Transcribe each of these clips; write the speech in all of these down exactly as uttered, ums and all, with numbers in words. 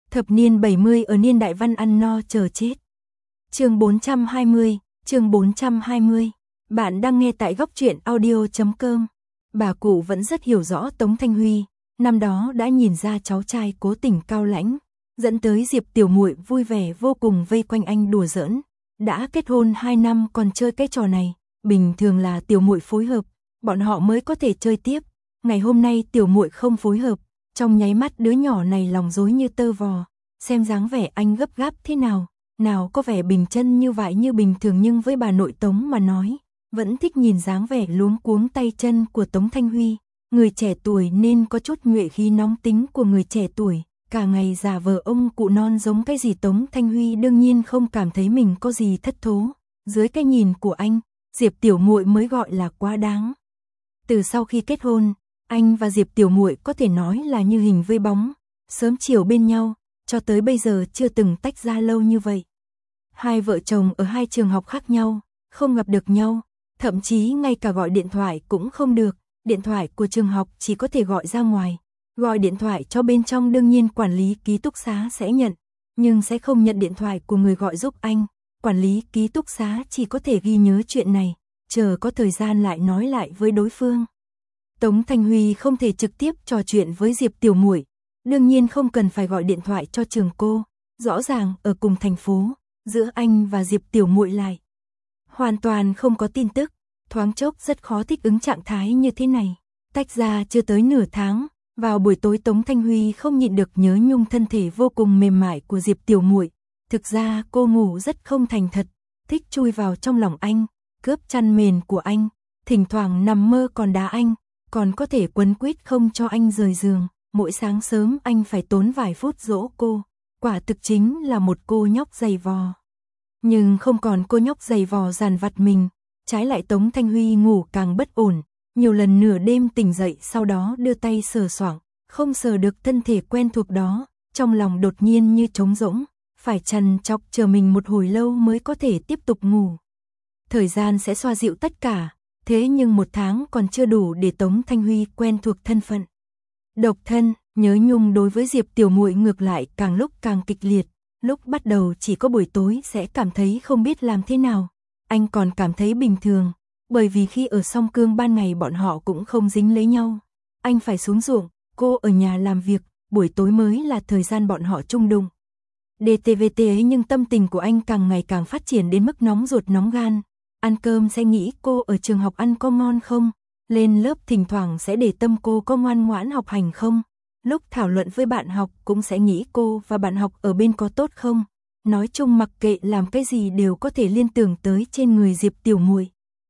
Thập niên bảy mươi ở niên đại văn ăn no chờ chết. Chương bốn trăm hai mươi, chương bốn trăm hai mươi. Bạn đang nghe tại góc truyện audio chấm com. Bà cụ vẫn rất hiểu rõ Tống Thanh Huy, năm đó đã nhìn ra cháu trai cố tình cao lãnh, dẫn tới Diệp tiểu muội vui vẻ vô cùng vây quanh anh đùa giỡn. Đã kết hôn hai năm còn chơi cái trò này, bình thường là tiểu muội phối hợp, bọn họ mới có thể chơi tiếp. Ngày hôm nay tiểu muội không phối hợp, trong nháy mắt đứa nhỏ này lòng rối như tơ vò, xem dáng vẻ anh gấp gáp thế nào, nào có vẻ bình chân như vậy như bình thường, nhưng với bà nội Tống mà nói, vẫn thích nhìn dáng vẻ luống cuống tay chân của Tống Thanh Huy, người trẻ tuổi nên có chút nhuệ khí nóng tính của người trẻ tuổi, cả ngày giả vờ ông cụ non giống cái gì. Tống Thanh Huy đương nhiên không cảm thấy mình có gì thất thố, dưới cái nhìn của anh, Diệp tiểu muội mới gọi là quá đáng. Từ sau khi kết hôn, anh và Diệp tiểu muội có thể nói là như hình với bóng, sớm chiều bên nhau, cho tới bây giờ chưa từng tách ra lâu như vậy. Hai vợ chồng ở hai trường học khác nhau, không gặp được nhau, thậm chí ngay cả gọi điện thoại cũng không được, điện thoại của trường học chỉ có thể gọi ra ngoài, gọi điện thoại cho bên trong đương nhiên quản lý ký túc xá sẽ nhận, nhưng sẽ không nhận điện thoại của người gọi giúp anh, quản lý ký túc xá chỉ có thể ghi nhớ chuyện này, chờ có thời gian lại nói lại với đối phương. Tống Thanh Huy không thể trực tiếp trò chuyện với Diệp tiểu muội, đương nhiên không cần phải gọi điện thoại cho trường cô, rõ ràng ở cùng thành phố, giữa anh và Diệp tiểu muội lại hoàn toàn không có tin tức, thoáng chốc rất khó thích ứng trạng thái như thế này. Tách ra chưa tới nửa tháng, vào buổi tối Tống Thanh Huy không nhịn được nhớ nhung thân thể vô cùng mềm mại của Diệp tiểu muội. Thực ra cô ngủ rất không thành thật, thích chui vào trong lòng anh, cướp chăn mền của anh, thỉnh thoảng nằm mơ còn đá anh, còn có thể quấn quýt không cho anh rời giường. Mỗi sáng sớm anh phải tốn vài phút dỗ cô, quả thực chính là một cô nhóc giày vò. Nhưng không còn cô nhóc giày vò dằn vặt mình, trái lại Tống Thanh Huy ngủ càng bất ổn, nhiều lần nửa đêm tỉnh dậy sau đó đưa tay sờ soạng, không sờ được thân thể quen thuộc đó, trong lòng đột nhiên như trống rỗng, phải trằn trọc chờ mình một hồi lâu mới có thể tiếp tục ngủ. Thời gian sẽ xoa dịu tất cả, thế nhưng một tháng còn chưa đủ để Tống Thanh Huy quen thuộc thân phận độc thân. Nhớ nhung đối với Diệp tiểu muội ngược lại càng lúc càng kịch liệt, lúc bắt đầu chỉ có buổi tối sẽ cảm thấy không biết làm thế nào, anh còn cảm thấy bình thường, bởi vì khi ở Song Cương ban ngày bọn họ cũng không dính lấy nhau, anh phải xuống ruộng, cô ở nhà làm việc, buổi tối mới là thời gian bọn họ chung đụng. đê tê vê tê ấy, nhưng tâm tình của anh càng ngày càng phát triển đến mức nóng ruột nóng gan, ăn cơm sẽ nghĩ cô ở trường học ăn có ngon không, lên lớp thỉnh thoảng sẽ để tâm cô có ngoan ngoãn học hành không, lúc thảo luận với bạn học cũng sẽ nghĩ cô và bạn học ở bên có tốt không. Nói chung mặc kệ làm cái gì đều có thể liên tưởng tới trên người Diệp tiểu muội.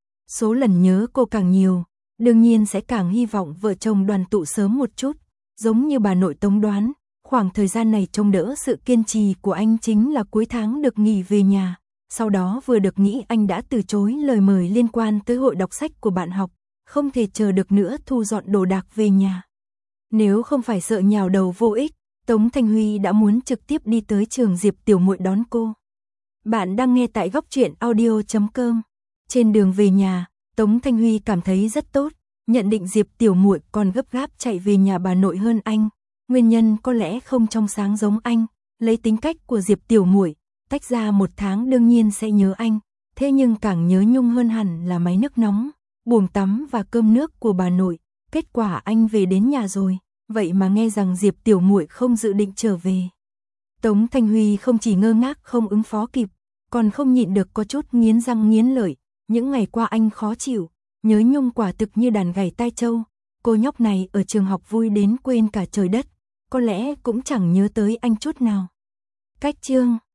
Số lần nhớ cô càng nhiều, đương nhiên sẽ càng hy vọng vợ chồng đoàn tụ sớm một chút, giống như bà nội Tống đoán, khoảng thời gian này trông đỡ sự kiên trì của anh chính là cuối tháng được nghỉ về nhà, sau đó vừa được nghĩ anh đã từ chối lời mời liên quan tới hội đọc sách của bạn học, không thể chờ được nữa thu dọn đồ đạc về nhà. Nếu không phải sợ nhào đầu vô ích, Tống Thanh Huy đã muốn trực tiếp đi tới trường Diệp tiểu muội đón cô. Bạn đang nghe tại góc truyện audio chấm com. Trên đường về nhà, Tống Thanh Huy cảm thấy rất tốt, nhận định Diệp tiểu muội còn gấp gáp chạy về nhà bà nội hơn anh, nguyên nhân có lẽ không trong sáng giống anh, lấy tính cách của Diệp tiểu muội, tách ra một tháng đương nhiên sẽ nhớ anh, thế nhưng càng nhớ nhung hơn hẳn là máy nước nóng, buồng tắm và cơm nước của bà nội. Kết quả anh về đến nhà rồi, vậy mà nghe rằng Diệp tiểu muội không dự định trở về. Tống Thanh Huy không chỉ ngơ ngác không ứng phó kịp, còn không nhịn được có chút nghiến răng nghiến lợi, những ngày qua anh khó chịu, nhớ nhung quả thực như đàn gảy tai trâu, cô nhóc này ở trường học vui đến quên cả trời đất, có lẽ cũng chẳng nhớ tới anh chút nào. Cách chương